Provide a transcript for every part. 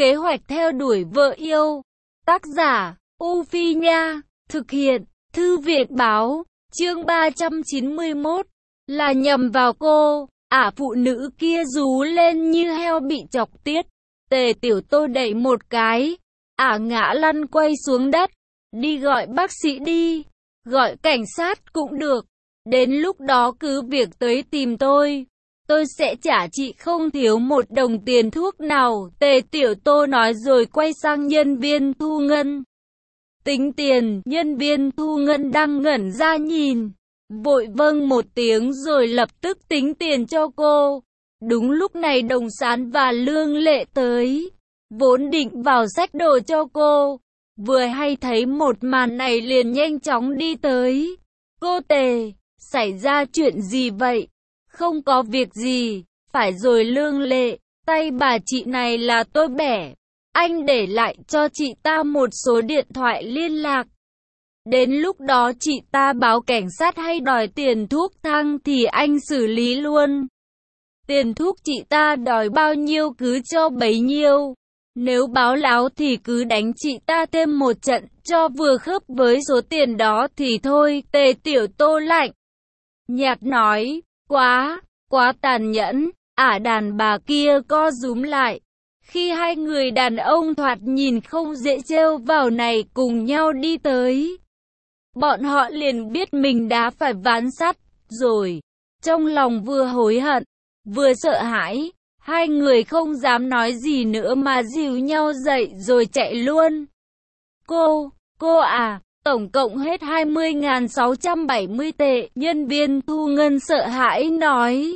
Kế hoạch theo đuổi vợ yêu. Tác giả, U Phi Nha. Thực hiện, Thư viện Báo. Chương 391. Là nhầm vào cô. Phụ nữ kia rú lên như heo bị chọc tiết. Tề Tiểu Tô đẩy một cái. Ngã lăn quay xuống đất. Đi gọi bác sĩ đi. Gọi cảnh sát cũng được. Đến lúc đó cứ việc tới tìm tôi. Tôi sẽ trả chị không thiếu một đồng tiền thuốc nào. Tề Tiểu Tô nói rồi quay sang nhân viên thu ngân. Tính tiền, nhân viên thu ngân đang ngẩn ra nhìn. Vội vâng một tiếng rồi lập tức tính tiền cho cô. Đúng lúc này Đồng Sán và Lương Lệ tới. Vốn định vào xách đồ cho cô. Vừa hay thấy một màn này liền nhanh chóng đi tới. Cô Tề, xảy ra chuyện gì vậy? Không có việc gì. Phải rồi Lương Lệ, tay bà chị này là tôi bẻ. Anh để lại cho chị ta một số điện thoại liên lạc. Đến lúc đó chị ta báo cảnh sát hay đòi tiền thuốc thang thì anh xử lý luôn. Tiền thuốc chị ta đòi bao nhiêu cứ cho bấy nhiêu. Nếu báo láo thì cứ đánh chị ta thêm một trận cho vừa khớp với số tiền đó thì thôi. Tề Tiểu Tô lạnh nhạt nói, quá tàn nhẫn. Đàn bà kia co rúm lại. Khi hai người đàn ông thoạt nhìn không dễ trêu vào này cùng nhau đi tới, bọn họ liền biết mình đã phải ván sắt rồi. Trong lòng vừa hối hận, vừa sợ hãi, hai người không dám nói gì nữa mà dìu nhau dậy rồi chạy luôn. Cô tổng cộng hết 20.670 tệ, nhân viên thu ngân sợ hãi nói.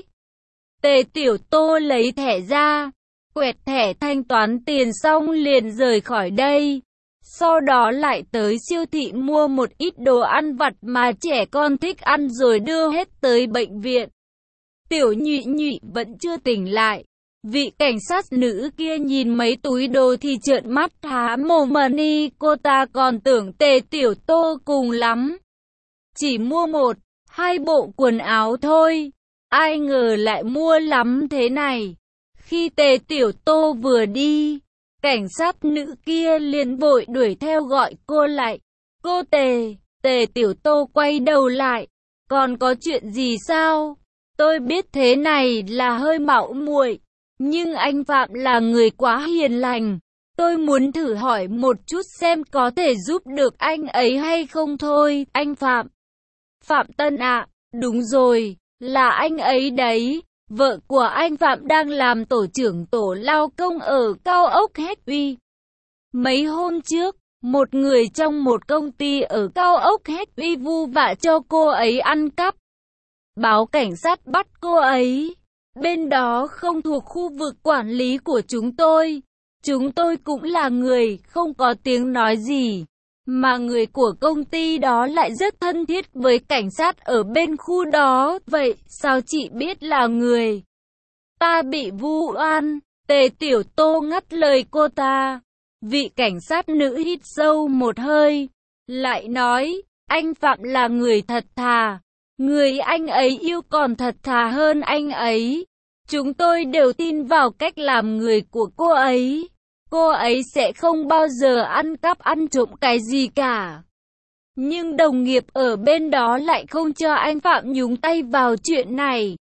Tề Tiểu Tô lấy thẻ ra, quẹt thẻ thanh toán tiền xong liền rời khỏi đây. Sau đó lại tới siêu thị mua một ít đồ ăn vặt mà trẻ con thích ăn rồi đưa hết tới bệnh viện. Tiểu Nhụy Nhụy vẫn chưa tỉnh lại. Vị cảnh sát nữ kia nhìn mấy túi đồ thì trợn mắt há mồm đi, cô ta còn tưởng Tề Tiểu Tô cùng lắm chỉ mua 1-2 bộ quần áo thôi. Ai ngờ lại mua lắm thế này. Khi Tề Tiểu Tô vừa đi, cảnh sát nữ kia liền vội đuổi theo gọi cô lại. Cô Tề. Tề Tiểu Tô quay đầu lại. Còn có chuyện gì sao? Tôi biết thế này là hơi mạo muội, nhưng anh Phạm là người quá hiền lành. Tôi muốn thử hỏi một chút xem có thể giúp được anh ấy hay không thôi. Anh Phạm. Phạm Tân ạ, đúng rồi, là anh ấy đấy. Vợ của anh Phạm đang làm tổ trưởng tổ lao công ở cao ốc Happy. Mấy hôm trước, một người trong một công ty ở cao ốc Happy vu vạ cho cô ấy ăn cắp. Báo cảnh sát bắt cô ấy. Bên đó không thuộc khu vực quản lý của chúng tôi. Chúng tôi cũng là người không có tiếng nói gì. Mà người của công ty đó lại rất thân thiết với cảnh sát ở bên khu đó. Vậy sao chị biết là người ta bị vu oan? Tề Tiểu Tô ngắt lời cô ta. Vị cảnh sát nữ hít sâu một hơi, lại nói, anh Phạm là người thật thà. Người anh ấy yêu còn thật thà hơn anh ấy. Chúng tôi đều tin vào cách làm người của cô ấy. Cô ấy sẽ không bao giờ ăn cắp ăn trộm cái gì cả. Nhưng đồng nghiệp ở bên đó lại không cho anh Phạm nhúng tay vào chuyện này.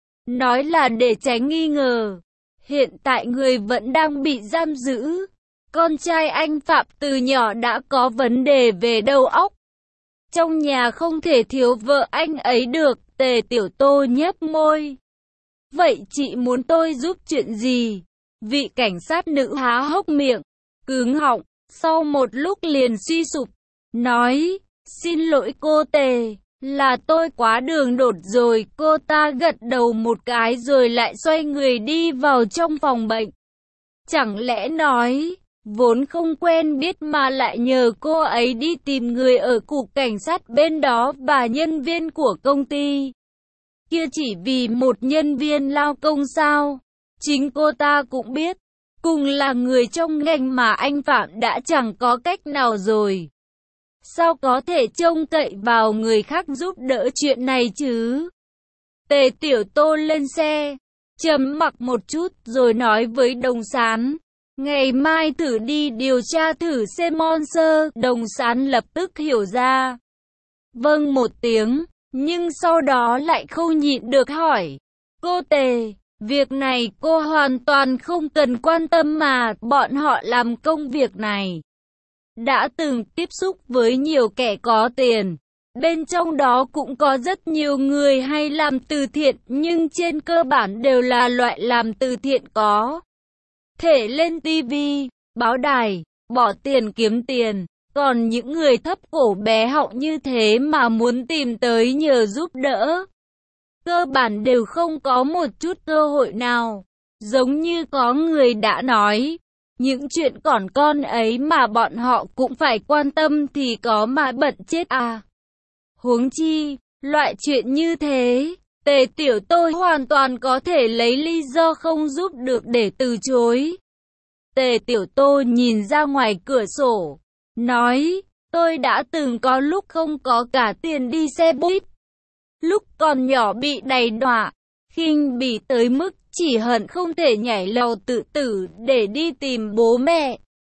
Nói là để tránh nghi ngờ. Hiện tại người vẫn đang bị giam giữ. Con trai anh Phạm từ nhỏ đã có vấn đề về đầu óc. Trong nhà không thể thiếu vợ anh ấy được. Tề Tiểu Tô nhếch môi. Vậy chị muốn tôi giúp chuyện gì? Vị cảnh sát nữ há hốc miệng, cứng họng, sau một lúc liền suy sụp, nói, xin lỗi cô Tề, là tôi quá đường đột rồi. Cô ta gật đầu một cái rồi lại xoay người đi vào trong phòng bệnh. Chẳng lẽ nói, vốn không quen biết mà lại nhờ cô ấy đi tìm người ở cục cảnh sát bên đó và nhân viên của công ty kia chỉ vì một nhân viên lao công sao? Chính cô ta cũng biết, cùng là người trong ngành mà anh Phạm đã chẳng có cách nào rồi. Sao có thể trông cậy vào người khác giúp đỡ chuyện này chứ? Tề Tiểu Tô lên xe, trầm mặc một chút rồi nói với Đồng Sán. Ngày mai thử đi điều tra thử xem Monster. Đồng Sán lập tức hiểu ra. Vâng một tiếng, nhưng sau đó lại không nhịn được hỏi. Cô Tề, việc này cô hoàn toàn không cần quan tâm mà, bọn họ làm công việc này. Đã từng tiếp xúc với nhiều kẻ có tiền. Bên trong đó cũng có rất nhiều người hay làm từ thiện, nhưng trên cơ bản đều là loại làm từ thiện có thể lên tivi, báo đài, bỏ tiền kiếm tiền. Còn những người thấp cổ bé họng như thế mà muốn tìm tới nhờ giúp đỡ, cơ bản đều không có một chút cơ hội nào. Giống như có người đã nói, những chuyện còn con ấy mà bọn họ cũng phải quan tâm thì có mà bận chết à. Huống chi, loại chuyện như thế, Tề Tiểu tôi hoàn toàn có thể lấy lý do không giúp được để từ chối. Tề Tiểu Tô nhìn ra ngoài cửa sổ, nói, tôi đã từng có lúc không có cả tiền đi xe buýt. Lúc còn nhỏ bị đầy đọa, khinh bỉ tới mức chỉ hận không thể nhảy lầu tự tử để đi tìm bố mẹ.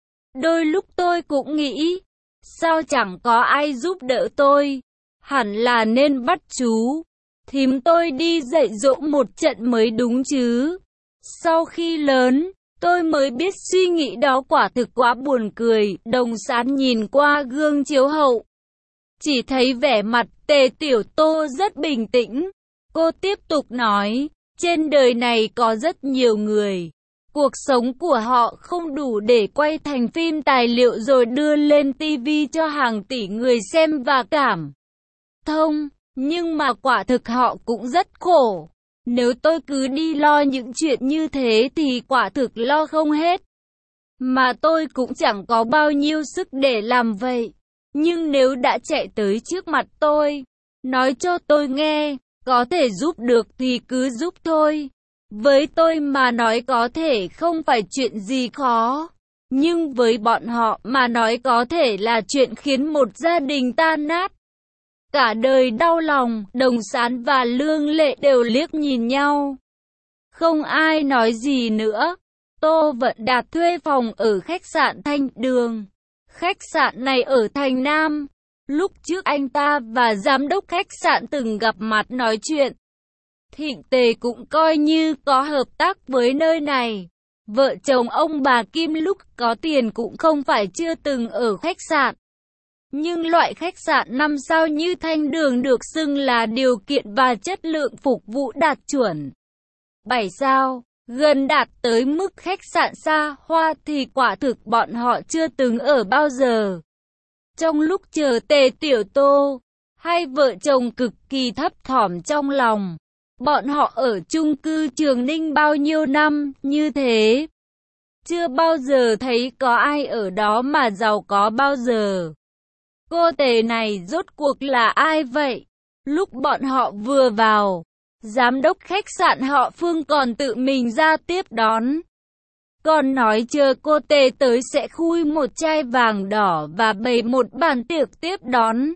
Đôi lúc tôi cũng nghĩ, sao chẳng có ai giúp đỡ tôi, hẳn là nên bắt chú thím tôi đi dạy dỗ một trận mới đúng chứ. Sau khi lớn, tôi mới biết suy nghĩ đó quả thực quá buồn cười. Đồng Sán nhìn qua gương chiếu hậu, chỉ thấy vẻ mặt Tề Tiểu Tô rất bình tĩnh. Cô tiếp tục nói, trên đời này có rất nhiều người, cuộc sống của họ không đủ để quay thành phim tài liệu rồi đưa lên tivi cho hàng tỷ người xem và cảm thông, nhưng mà quả thực họ cũng rất khổ. Nếu tôi cứ đi lo những chuyện như thế thì quả thực lo không hết. Mà tôi cũng chẳng có bao nhiêu sức để làm vậy. Nhưng nếu đã chạy tới trước mặt tôi, nói cho tôi nghe, có thể giúp được thì cứ giúp thôi. Với tôi mà nói có thể không phải chuyện gì khó. Nhưng với bọn họ mà nói có thể là chuyện khiến một gia đình tan nát. Cả đời đau lòng. Đồng Sán và Lương Lệ đều liếc nhìn nhau. Không ai nói gì nữa. Tô Vận Đạt thuê phòng ở khách sạn Thanh Đường. Khách sạn này ở thành Nam. Lúc trước anh ta và giám đốc khách sạn từng gặp mặt nói chuyện. Thịnh Tề cũng coi như có hợp tác với nơi này. Vợ chồng ông bà Kim lúc có tiền cũng không phải chưa từng ở khách sạn. Nhưng loại khách sạn 5 sao như Thanh Đường được xưng là điều kiện và chất lượng phục vụ đạt chuẩn 7 sao, gần đạt tới mức khách sạn xa hoa thì quả thực bọn họ chưa từng ở bao giờ. Trong lúc chờ Tề Tiểu Tô, hai vợ chồng cực kỳ thấp thỏm trong lòng. Bọn họ ở chung cư Trường Ninh bao nhiêu năm như thế, chưa bao giờ thấy có ai ở đó mà giàu có bao giờ. Cô Tề này rốt cuộc là ai vậy? Lúc bọn họ vừa vào, giám đốc khách sạn họ Phương còn tự mình ra tiếp đón. Còn nói chờ cô Tề tới sẽ khui một chai vàng đỏ và bày một bàn tiệc tiếp đón.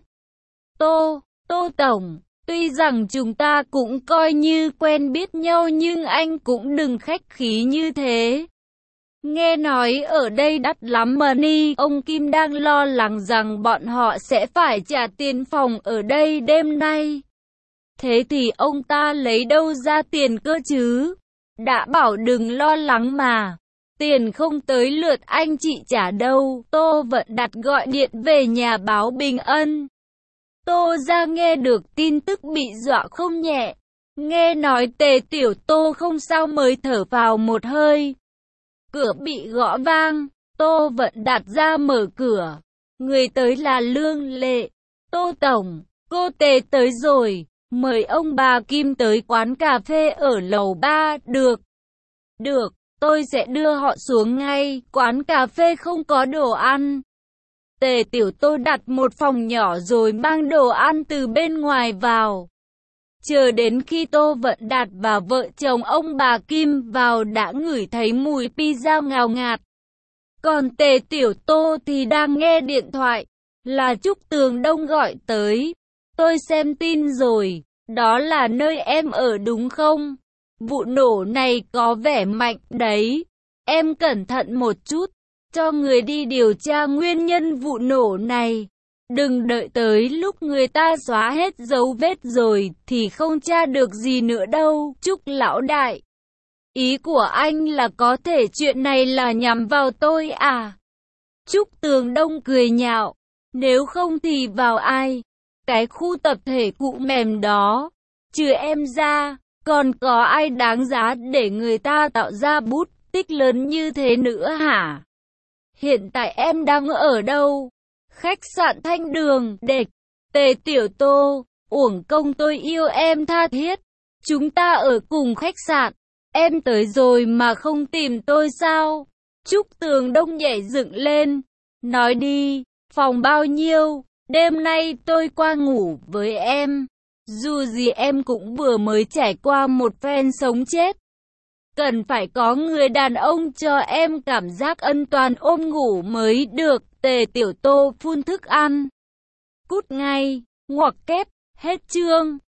Tô Tổng, tuy rằng chúng ta cũng coi như quen biết nhau nhưng anh cũng đừng khách khí như thế. Nghe nói ở đây đắt lắm mà ni, ông Kim đang lo lắng rằng bọn họ sẽ phải trả tiền phòng ở đây đêm nay. Thế thì ông ta lấy đâu ra tiền cơ chứ? Đã bảo đừng lo lắng mà. Tiền không tới lượt anh chị trả đâu. Tô Vận Đạt gọi điện về nhà báo Bình Ân. Tô ra nghe được tin tức bị dọa không nhẹ. Nghe nói Tề Tiểu Tô không sao mới thở vào một hơi. Cửa bị gõ vang, Tô Vận Đạt ra mở cửa. Người tới là Lương Lệ. Tô Tổng, cô Tề tới rồi, mời ông bà Kim tới quán cà phê ở lầu 3, được. Được, tôi sẽ đưa họ xuống ngay, quán cà phê không có đồ ăn. Tề Tiểu Tô đặt một phòng nhỏ rồi mang đồ ăn từ bên ngoài vào. Chờ đến khi Tô Vận Đạt và vợ chồng ông bà Kim vào đã ngửi thấy mùi pizza ngào ngạt. Còn Tề Tiểu Tô thì đang nghe điện thoại, là Trúc Tường Đông gọi tới. Tôi xem tin rồi, đó là nơi em ở đúng không? Vụ nổ này có vẻ mạnh đấy. Em cẩn thận một chút, cho người đi điều tra nguyên nhân vụ nổ này. Đừng đợi tới lúc người ta xóa hết dấu vết rồi thì không tra được gì nữa đâu, Trúc lão đại. Ý của anh là có thể chuyện này là nhằm vào tôi à? Trúc Tường Đông cười nhạo. Nếu không thì vào ai? Cái khu tập thể cụ mềm đó. Trừ em ra, còn có ai đáng giá để người ta tạo ra bút tích lớn như thế nữa hả? Hiện tại em đang ở đâu? Khách sạn Thanh Đường, Địch. Tề Tiểu Tô, uổng công tôi yêu em tha thiết. Chúng ta ở cùng khách sạn. Em tới rồi mà không tìm tôi sao? Trúc Tường Đông nhảy dựng lên. Nói đi, phòng bao nhiêu? Đêm nay tôi qua ngủ với em. Dù gì em cũng vừa mới trải qua một phen sống chết. Cần phải có người đàn ông cho em cảm giác ân toàn ôm ngủ mới được. Tề Tiểu Tô phun thức ăn. Cút ngay, ngoặc kép, hết chương.